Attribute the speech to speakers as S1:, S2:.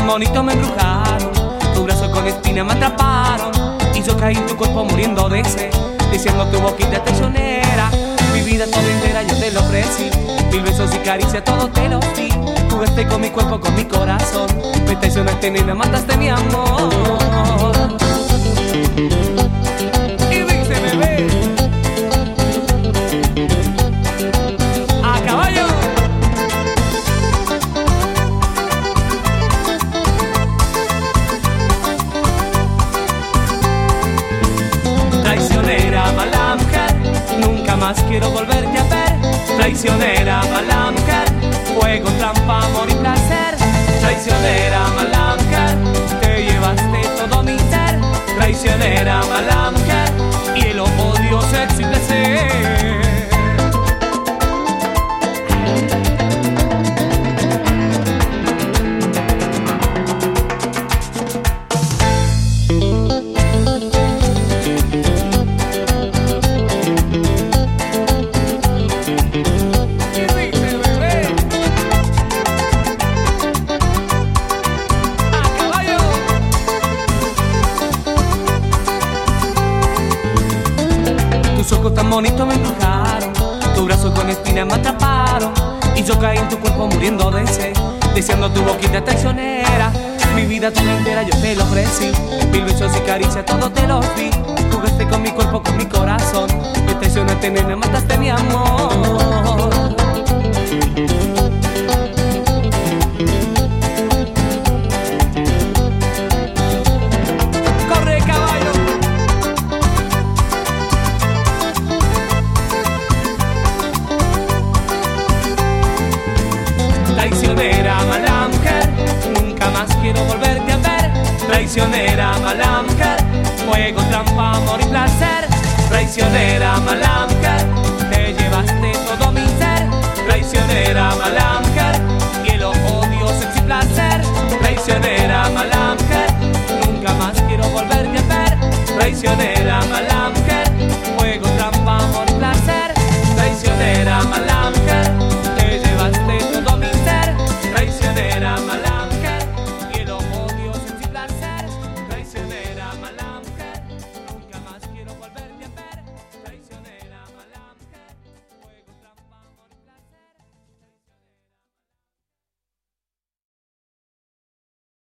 S1: tan bonitos me embrujaron, tus brazos con espinas me atraparon y yo caí en tu cuerpo muriendo de sed, diciendo tu boquita traicionera. Mi vida toda entera yo te lo ofrecí, mil besos y caricias todo te lo di. Jugaste con mi cuerpo, con mi corazón, me traicionaste, nena, mataste mi amor. Y dice, bebé, a caballo. Traicionera, mala mujer, nunca más quiero volverte a ver. Traicionera, mala mujer, juego, trampa, amor y placer. Traicionera, mala mujer, te llevaste todo mi ser. Traicionera, mala mujer, y el odio sexy placer. Tus ojos tan bonitos me embrujaron, tus brazos con espinas me atraparon y yo caí en tu cuerpo muriendo de sed, deseando tu boquita traicionera. Mi vida toda entera yo te lo ofrecí, mil besos y caricias todo te los di. Jugaste con mi cuerpo, con mi corazón, me traicionaste, nena, mataste mi amor. Corre, caballo. Traicionera, mala mujer, nunca más quiero volverte a ver. Traicionera, mala mujer, juego, trampa, amor y placer. Traicionera, mala mujer, te llevaste todo mi ser. Traicionera, mala mujer, y el odio, sexy placer. Traicionera, mala mujer, nunca más quiero volverte a ver. Traicionera, mala